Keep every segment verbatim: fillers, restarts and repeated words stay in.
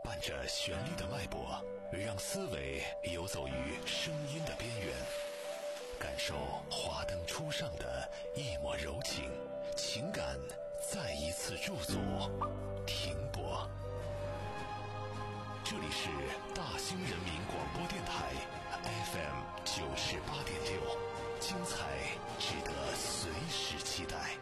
伴着旋律的脉搏，让思维游走于声音的边缘，感受华灯初上的一抹柔情，情感再一次驻足停泊。这里是大兴人民广播电台 F M 九十八点六，精彩值得随时期待。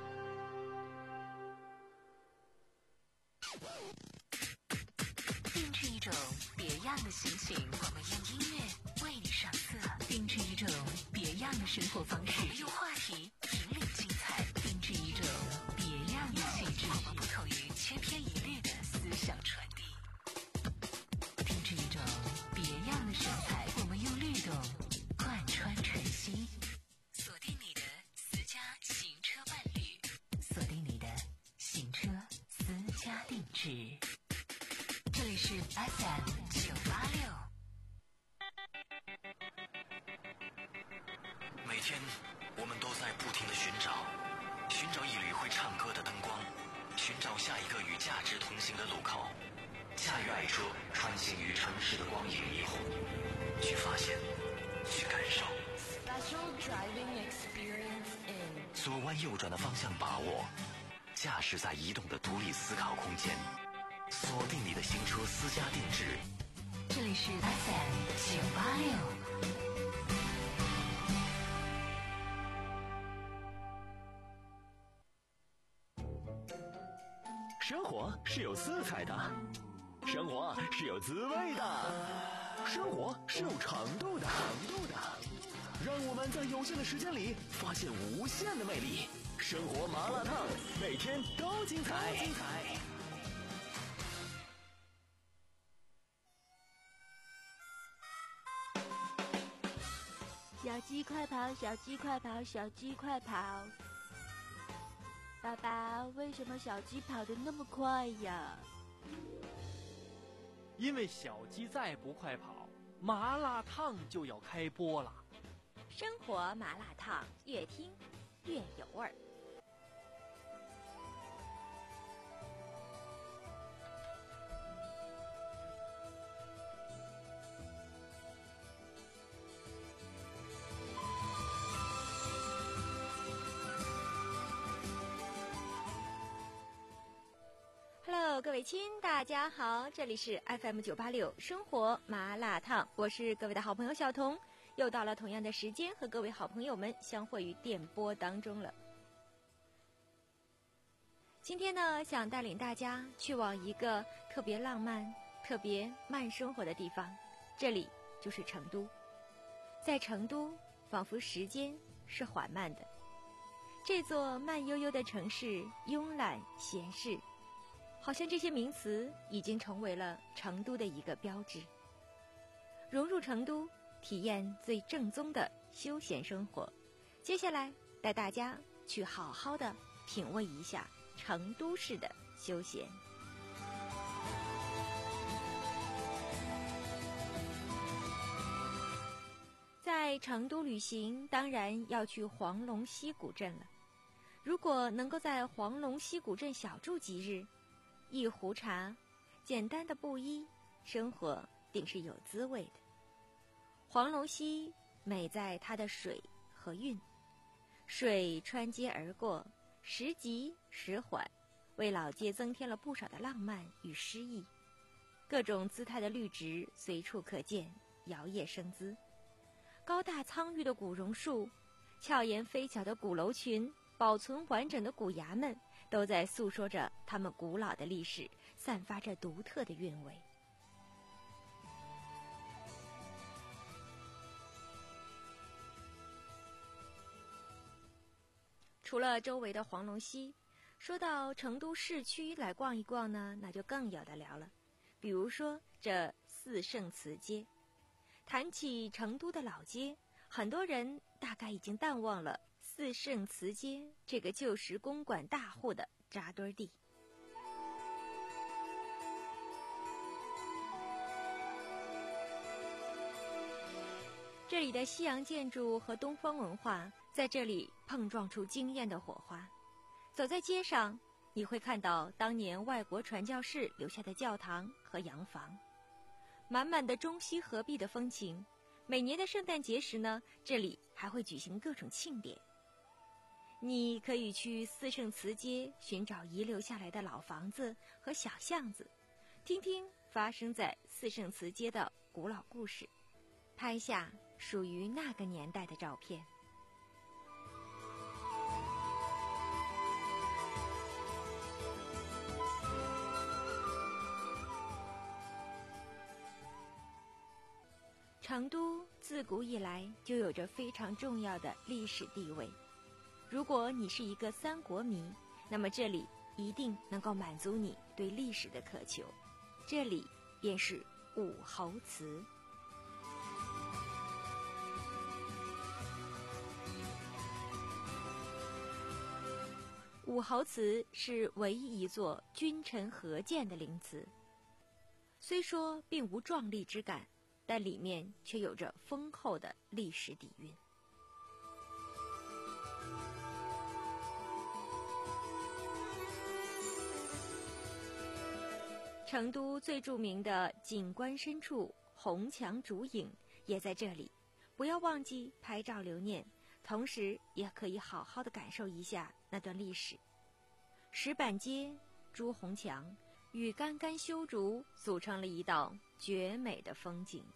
定制一种别样的心情，我们用音乐为你上色；定制一种别样的生活方式，我们用话题引领精彩；定制一种别样的气质，我们不同于千篇一律的思想传递；定制一种别样的神采，我们用律动贯穿晨曦。锁定你的私家行车伴侣，锁定你的行车私家定制。这里是 F M 九八六。 每天我们都在不停地寻找，寻找一缕会唱歌的灯光，寻找下一个与价值同行的路口，驾驭爱车穿行于城市的光影霓虹，去发现，去感受。 Special driving experience in 左弯右转的方向把握，驾驶在移动的独立思考空间，锁定你的新车私家定制。 这里是 F M 九八六。 生活是有色彩的，生活是有滋味的，生活是有长度的，长度的。让我们在有限的时间里发现无限的魅力。生活麻辣烫，每天都精彩，精彩。 小鸡快跑，小鸡快跑，小鸡快跑！爸爸，为什么小鸡跑得那么快呀？ 因为小鸡再不快跑，麻辣烫就要开播了。 生活麻辣烫，越听越有味儿。Hello， 各位亲，大家好，这里是 F M 九八六生活麻辣烫，我是各位的好朋友小彤，又到了同样的时间和各位好朋友们相会于电波当中了。今天呢，想带领大家去往一个特别浪漫、特别慢生活的地方，这里就是成都。在成都，仿佛时间是缓慢的，这座慢悠悠的城市慵懒闲适，好像这些名词已经成为了成都的一个标志。融入成都，体验最正宗的休闲生活。接下来带大家去好好的品味一下成都市的休闲。在成都旅行，当然要去黄龙溪古镇了。如果能够在黄龙溪古镇小住几日，一壶茶，简单的布衣，生活定是有滋味的。黄龙溪美在它的水和韵，水穿街而过，时急时缓，为老街增添了不少的浪漫与诗意。各种姿态的绿植随处可见，摇曳生姿。高大苍郁的古榕树，俏颜飞巧的鼓楼群，保存完整的古衙门，都在诉说着他们古老的历史，散发着独特的韵味。除了周围的黄龙溪，说到成都市区来逛一逛呢，那就更有的聊了。比如说这四圣祠街，谈起成都的老街，很多人大概已经淡忘了四圣祠街这个旧时公馆大户的扎堆地。这里的西洋建筑和东方文化在这里碰撞出惊艳的火花。走在街上， 你会看到当年外国传教士留下的教堂和洋房，满满的中西合璧的风情。每年的圣诞节时呢，这里还会举行各种庆典。你可以去四圣祠街寻找遗留下来的老房子和小巷子，听听发生在四圣祠街的古老故事，拍下属于那个年代的照片。成都自古以来就有着非常重要的历史地位。如果你是一个三国迷，那么这里一定能够满足你对历史的渴求。这里便是武侯祠。武侯祠是唯一一座君臣合建的陵祠，虽说并无壮丽之感，但里面却有着丰厚的历史底蕴。成都最著名的景观深处红墙竹影也在这里，不要忘记拍照留念，同时也可以好好的感受一下那段历史。石板街、朱红墙与干干修竹组成了一道绝美的风景。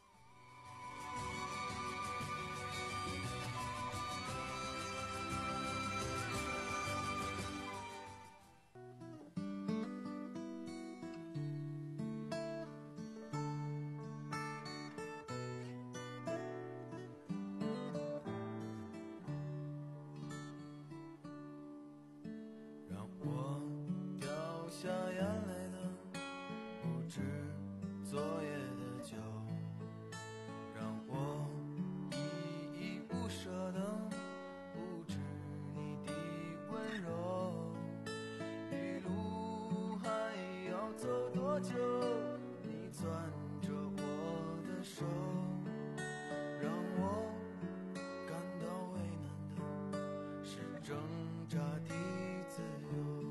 下眼泪的不止昨夜的酒，让我依依不舍的不止你的温柔。一路还要走多久？你攥着我的手，让我感到为难的是挣扎的自由。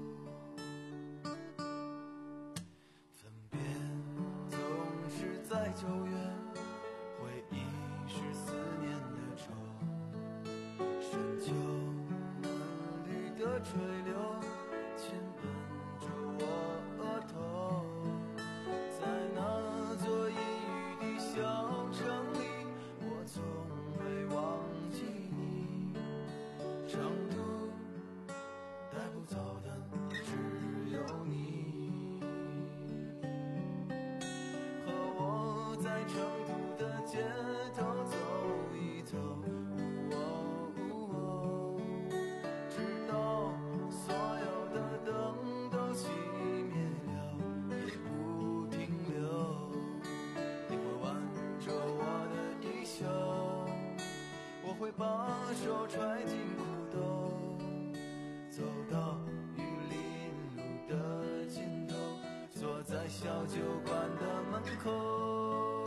在九月，回忆是思念的愁，深秋嫩绿的垂柳亲吻着我额头，在那座阴雨的小城里，我从未忘记你。成都带不走的只有你。在成都的街头走一走，哦哦，直到所有的灯都熄灭了，也不停留。你会挽着我的衣袖，我会把手揣进裤兜，走到玉林路的尽头，坐在小酒馆的门口。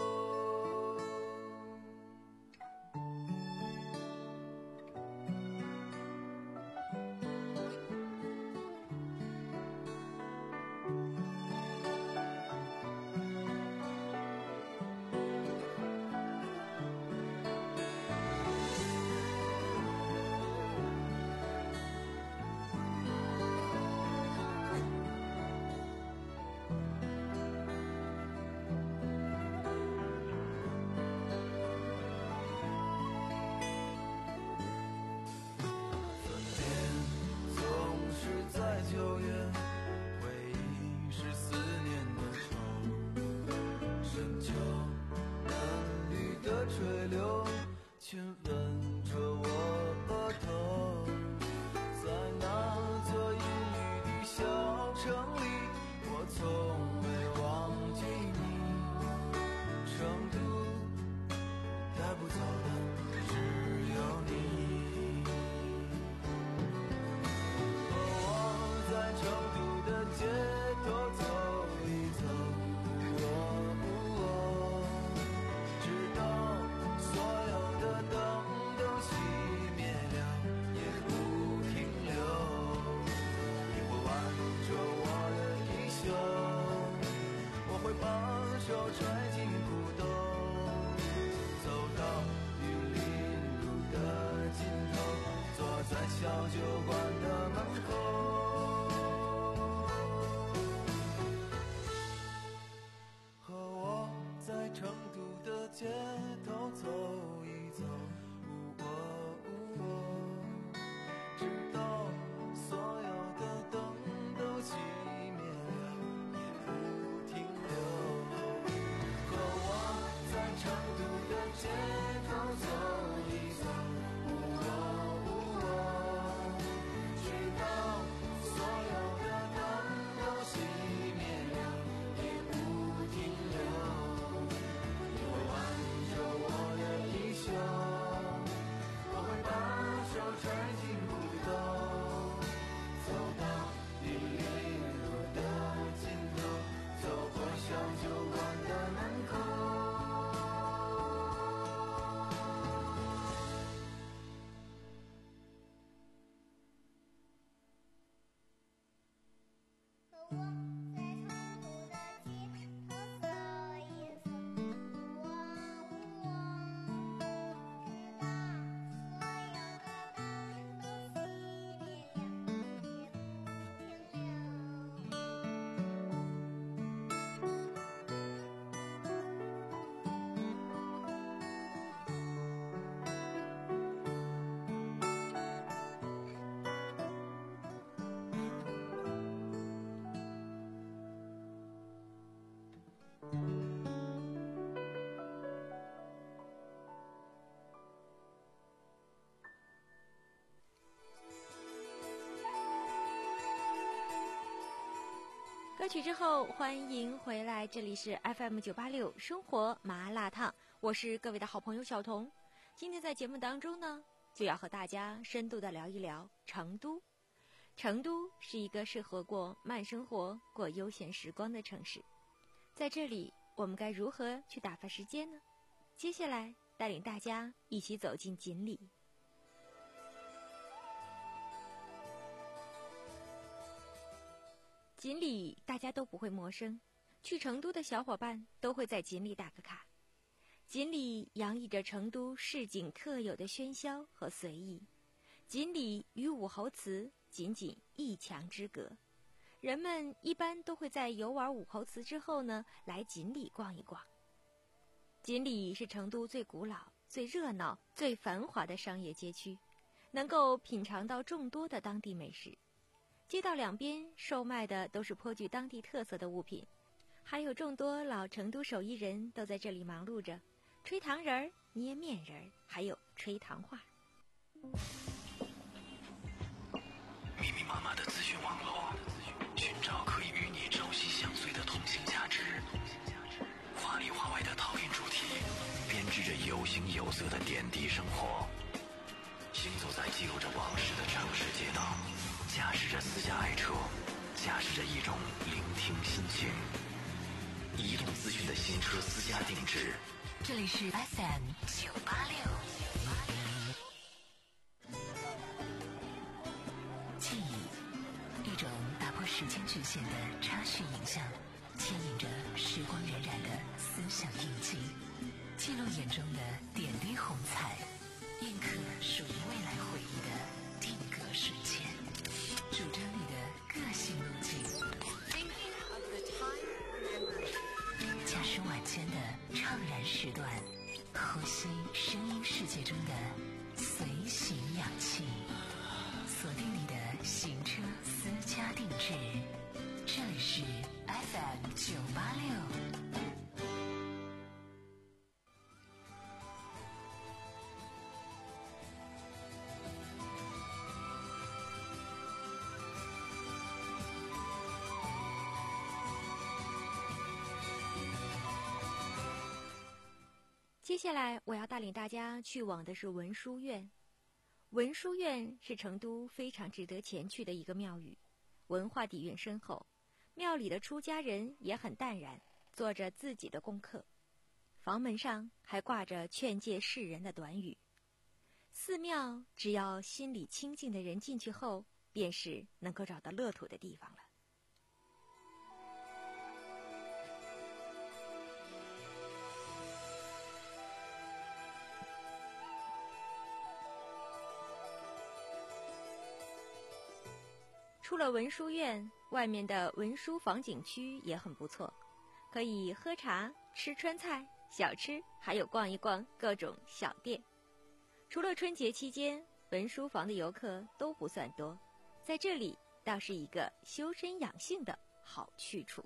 九月，回忆是思念的愁，深秋嫩绿的垂柳亲吻着我额头，在那座阴雨的小城里，我从未忘记你。成都带不走的只有你。在成都的街头走一走，哦哦，直到所有的灯都熄灭了，也不停留。你会挽着街头走一走，哦哦，直到所有的灯都熄灭了，也不停留。你会挽着我的衣袖，我会把手揣进裤兜，走到你列路的尽头，走过小酒馆的门口。 和我在成都的街头走一走，我我直到所有的灯都熄灭了，也不停留。 歌曲之后，欢迎回来，这里是 F M 九八六生活麻辣烫，我是各位的好朋友小童。今天在节目当中呢，就要和大家深度的聊一聊成都。成都是一个适合过慢生活、过悠闲时光的城市，在这里，我们该如何去打发时间呢？接下来带领大家一起走进锦里。锦里大家都不会陌生，去成都的小伙伴都会在锦里打个卡。锦里洋溢着成都市井特有的喧嚣和随意，锦里与武侯祠仅仅一墙之隔，人们一般都会在游玩武侯祠之后呢，来锦里逛一逛。锦里是成都最古老、最热闹、最繁华的商业街区，能够品尝到众多的当地美食。街道两边售卖的都是颇具当地特色的物品，还有众多老成都手艺人都在这里忙碌着，吹糖人儿、捏面人儿，还有吹糖画。 密密麻麻的资讯网络，寻找可以与你朝夕相随的同性价值。华里华外的讨论主题，编织着有形有色的点滴生活。行走在记录着往事的城市街道，驾驶着私家爱车，驾驶着一种聆听心情。移动资讯的新车私家定制， 这里是 F M 九八六。记忆，一种打破时间局限的插叙影像，牵引着时光荏苒的思想印记，记录眼中的点滴红彩，印刻属于未来回忆的定格瞬间，主张你的个性路径。驾驶晚间的怅然时段，呼吸声音世界中的随行氧气，锁定你的行车私家定制，这里是 F M 九八六。 接下来我要带领大家去往的是文殊院。文殊院是成都非常值得前去的一个庙宇，文化底蕴深厚，庙里的出家人也很淡然，做着自己的功课。房门上还挂着劝诫世人的短语。寺庙只要心里清净的人进去后，便是能够找到乐土的地方了。出了文殊院，外面的文殊坊景区也很不错，可以喝茶、吃川菜、小吃，还有逛一逛各种小店。除了春节期间，文殊坊的游客都不算多，在这里倒是一个修身养性的好去处。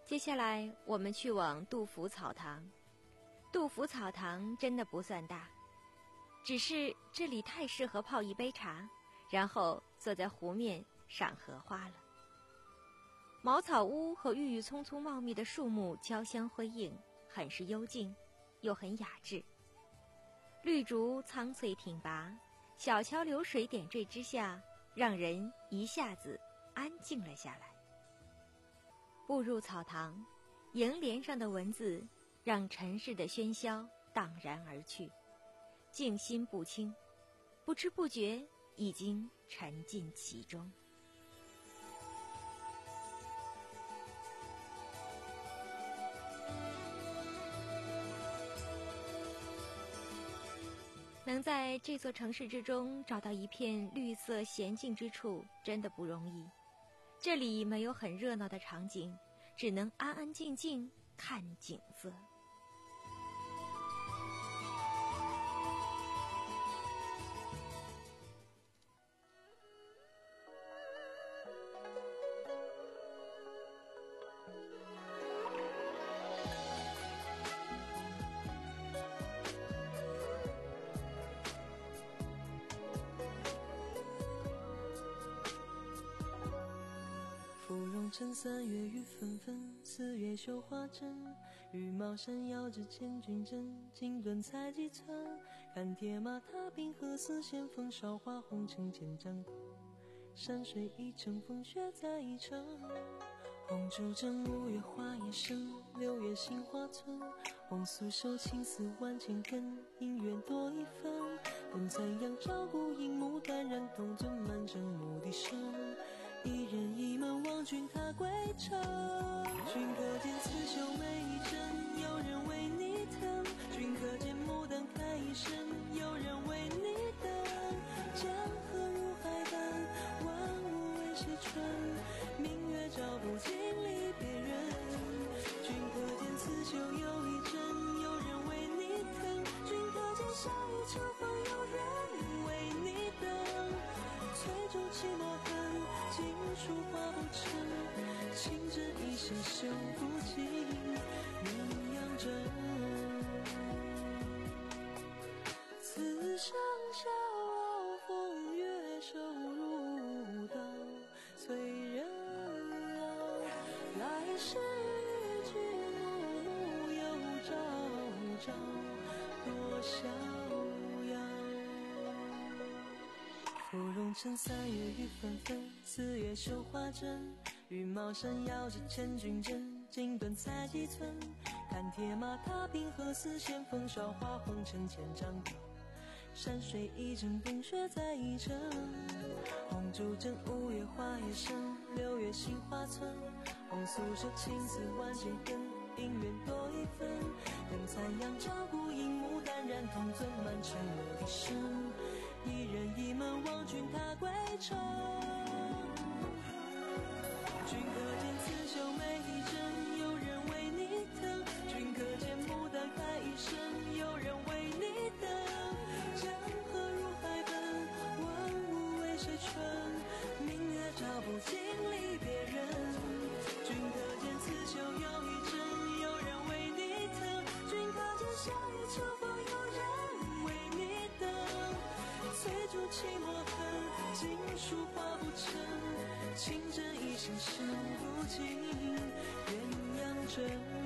接下来我们去往杜甫草堂。杜甫草堂真的不算大，只是这里太适合泡一杯茶，然后坐在湖面赏荷花了。茅草屋和郁郁葱葱茂密的树木交相辉映，很是幽静，又很雅致。绿竹苍翠挺拔，小桥流水点缀之下，让人一下子安静了下来。步入草堂，楹联上的文字让尘世的喧嚣荡然而去，静心不清，不知不觉已经沉浸其中。能在这座城市之中找到一片绿色闲静之处，真的不容易。这里没有很热闹的场景，只能安安静静看景色。 趁三月雨纷纷，四月绣花针。羽毛扇摇着千军阵，锦缎裁几寸。看铁马踏冰河，丝线风韶华红尘千丈过。山水一程，风雪在一程。红烛枕，五月花叶深，六月杏花村。红酥手，青丝万千根，姻缘多一分。等残阳照顾荧幕，淡然同尊满城牧笛声。一人一门望君踏归程，君可见刺绣每一针，有人为你疼。君可见牡丹开一生，有人为你等。江河入海奔，万物为谁春？明月照不尽离别人。君可见刺绣有一针，有人为你疼。君可见夏雨秋风，有人为你等。翠竹泣墨痕，锦书画不成，情针一线绣不尽鸳鸯针。此生笑傲风月，瘦如刀，催人老。来世与君暮暮，又朝朝多逍遥。芙蓉趁三月雨纷纷，四月绣花针。羽毛扇摇着千军阵，锦缎裁几寸。看铁马踏冰河，丝线风韶华红尘千丈过。山水一程，风雪在一程。红烛枕，五月花叶深，六月杏花村。红酥手，青丝万千根，姻缘多一分。等残阳照顾荧幕，淡然同尊满城牧笛声。一人一门望君踏归程，君可见刺绣每一针，有人为你疼。君可见牡丹开一生，有人为你等。江河入海奔，万物为谁春？明月照不尽离别人。君可见刺绣有一针，有人为你疼。君可见夏雨秋风，有人为你等。翠竹泣墨痕，锦书画不成，情针一线绣不尽鸳鸯针。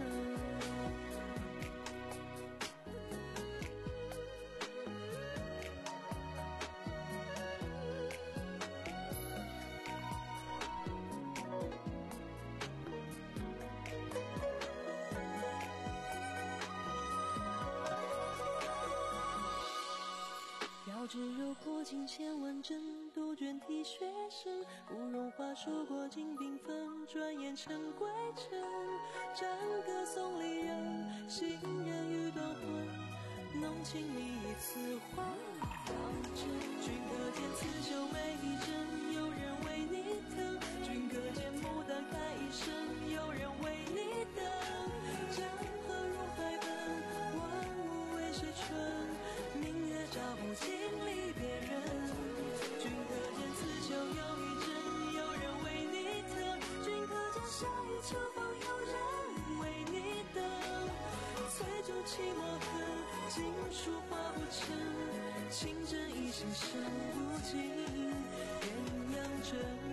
遥知柔过尽千万针，杜鹃啼血声。芙蓉花数过尽缤纷，转眼成归程。战歌送离人，行人欲断魂。浓情蜜意此花当真。君可见刺绣每一针，有人为你疼。君可见牡丹开一生，有人为你等。江河入海奔，万物为谁春？明月照不尽离别人。君可见刺绣有一针，有人为你疼。君可见夏雨秋风，有人寂寞恨，经书画不成，情真意深深不尽鸳鸯枕。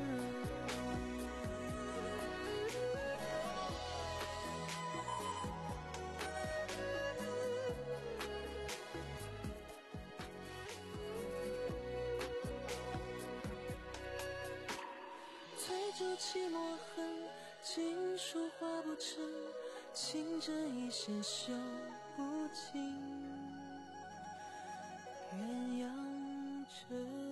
追逐寂寞恨，经书画不成，情真意深修不尽鸳鸯枕。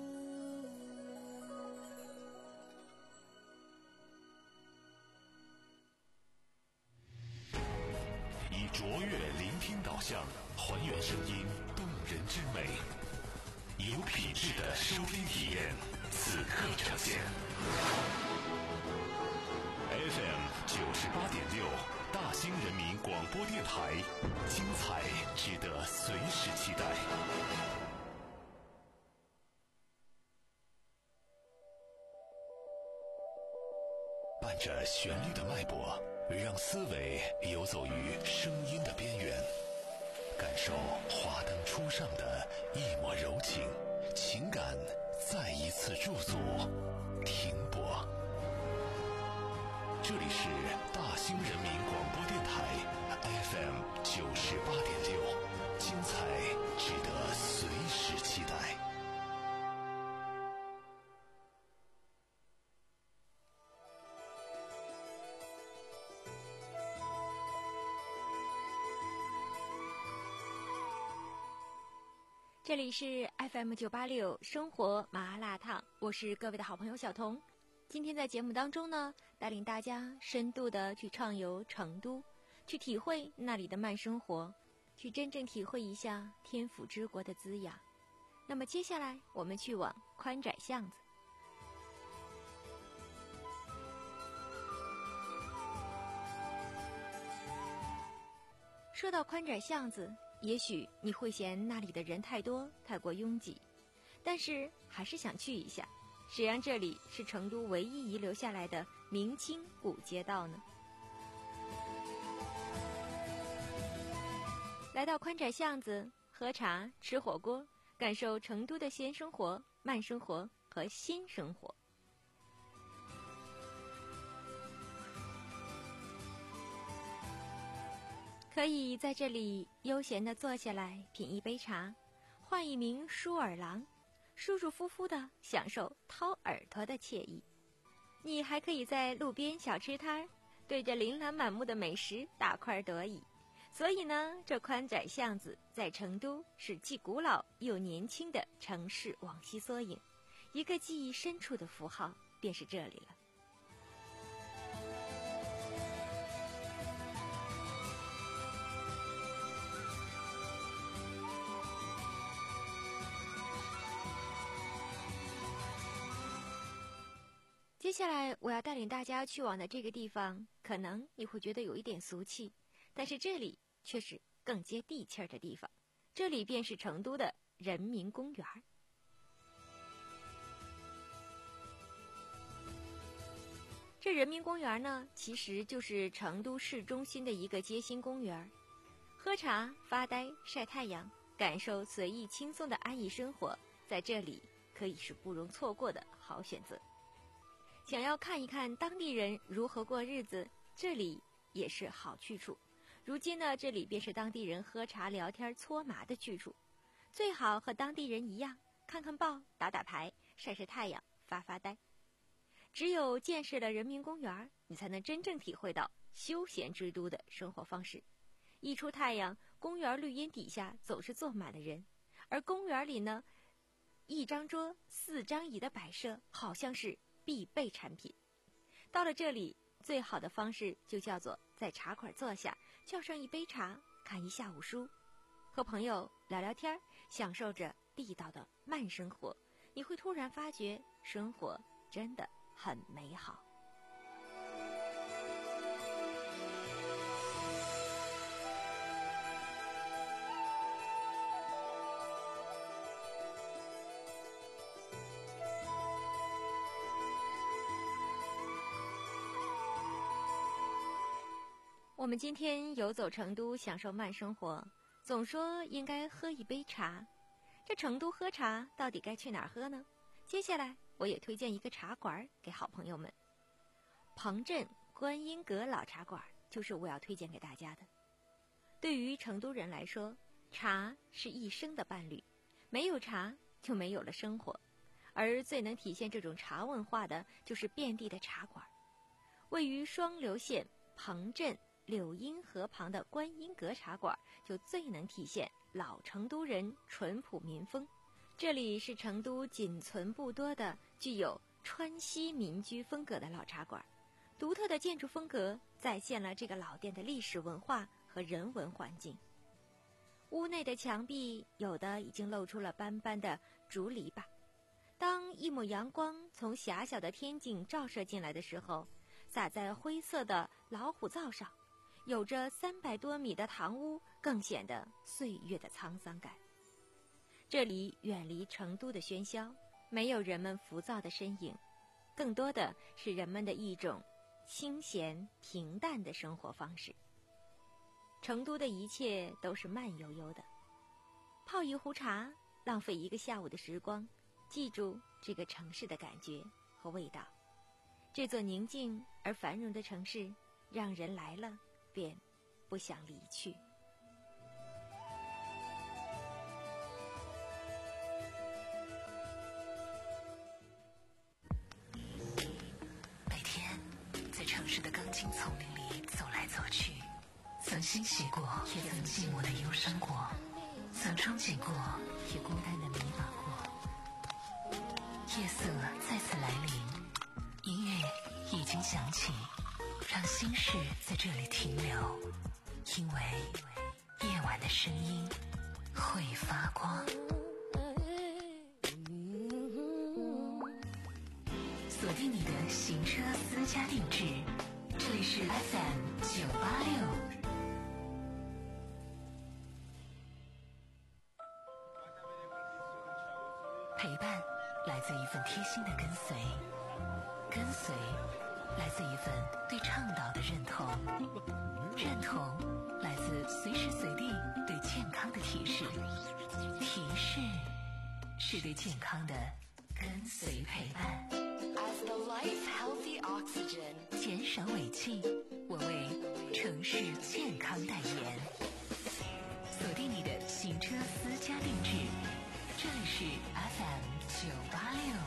以卓越聆听导向，还原声音动人之美，有品质的收听体验，此刻呈现。F M 九十八点六，大兴人民广播电台，精彩值得随时期待。伴着旋律的脉搏，让思维游走于声音的边缘，感受华灯初上的一抹柔情，情感再一次驻足停泊。这里是大兴人民广播电台 F M 九十八点六，精彩值得随时期待。 这里是 F M 九八六生活麻辣烫，我是各位的好朋友小彤。今天在节目当中呢，带领大家深度的去畅游成都，去体会那里的慢生活，去真正体会一下天府之国的滋养。那么接下来我们去往宽窄巷子。说到宽窄巷子，也许你会嫌那里的人太多，太过拥挤，但是还是想去一下。谁让这里是成都唯一遗留下来的明清古街道呢？来到宽窄巷子，喝茶、吃火锅，感受成都的闲生活、慢生活和新生活。可以在这里悠闲地坐下来，品一杯茶，换一名舒耳郎，舒舒服服地享受掏耳朵的惬意。你还可以在路边小吃摊儿，对着琳琅满目的美食大快朵颐。所以呢，这宽窄巷子在成都是既古老又年轻的城市往昔缩影，一个记忆深处的符号便是这里了。接下来我要带领大家去往的这个地方，可能你会觉得有一点俗气，但是这里却是更接地气儿的地方。这里便是成都的人民公园。这人民公园呢，其实就是成都市中心的一个街心公园，喝茶、发呆、晒太阳，感受随意轻松的安逸生活，在这里可以是不容错过的好选择。想要看一看当地人如何过日子，这里也是好去处。如今呢，这里便是当地人喝茶聊天搓麻的去处。最好和当地人一样，看看报，打打牌，晒晒太阳，发发呆。只有见识了人民公园，你才能真正体会到休闲之都的生活方式。一出太阳，公园绿荫底下总是坐满了人，而公园里呢，一张桌四张椅的摆设好像是必备产品。到了这里，最好的方式就叫做在茶馆坐下，叫上一杯茶，看一下午书，和朋友聊聊天，享受着地道的慢生活。你会突然发觉，生活真的很美好。我我们今天游走成都，享受慢生活，总说应该喝一杯茶。这成都喝茶到底该去哪儿喝呢？接下来我也推荐一个茶馆给好朋友们。彭镇观音阁老茶馆就是我要推荐给大家的。对于成都人来说，茶是一生的伴侣，没有茶就没有了生活。而最能体现这种茶文化的就是遍地的茶馆。位于双流县彭镇柳荫河旁的观音阁茶馆就最能体现老成都人淳朴民风。这里是成都仅存不多的具有川西民居风格的老茶馆，独特的建筑风格再现了这个老店的历史文化和人文环境。屋内的墙壁有的已经露出了斑斑的竹篱笆，当一抹阳光从狭小的天井照射进来的时候，洒在灰色的老虎灶上，有着三百多米的堂屋更显得岁月的沧桑感。这里远离成都的喧嚣，没有人们浮躁的身影，更多的是人们的一种清闲平淡的生活方式。成都的一切都是慢悠悠的，泡一壶茶，浪费一个下午的时光，记住这个城市的感觉和味道。这座宁静而繁荣的城市，让人来了便不想离去。 每天在城市的钢筋丛林里走来走去，曾欣喜过，也曾寂寞的忧伤过，曾憧憬过，也孤单的迷茫过。夜色再次来临，音乐已经响起，让心事在这里停留，因为夜晚的声音会发光。锁定你的行车私家定制，这里是 F M 九八六。陪伴来自一份贴心的跟随，跟随来自一份对倡导的认同，认同来自随时随地对健康的提示，提示是对健康的跟随陪伴。As the life healthy oxygen， 减少尾气，我为城市健康代言。锁定你的行车私家定制，这里是 F M 九八六。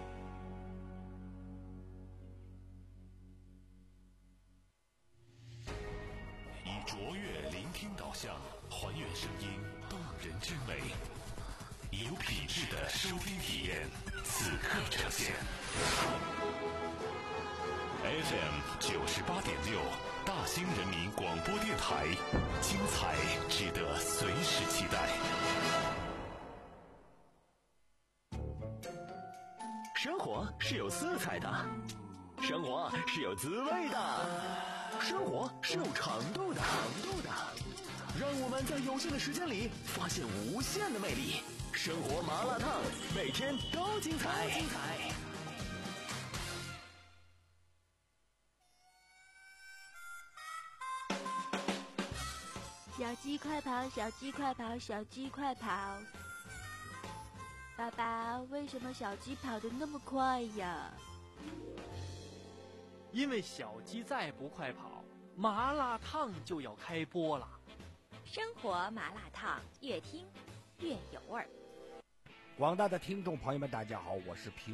以卓越聆听导向，还原声音动人之美，有品质的收听体验，此刻呈现。F M 九十八点六，大兴人民广播电台，精彩值得随时期待。 生活是有色彩的，生活是有滋味的，生活是有长度的，长度的。让我们在有限的时间里发现无限的魅力。生活麻辣烫，每天都精彩。精彩。 小鸡快跑，小鸡快跑，小鸡快跑！爸爸，为什么小鸡跑得那么快呀？ 因为小鸡再不快跑，麻辣烫就要开播了。 生活麻辣烫，越听越有味儿。 广大的听众朋友们，大家好，我是平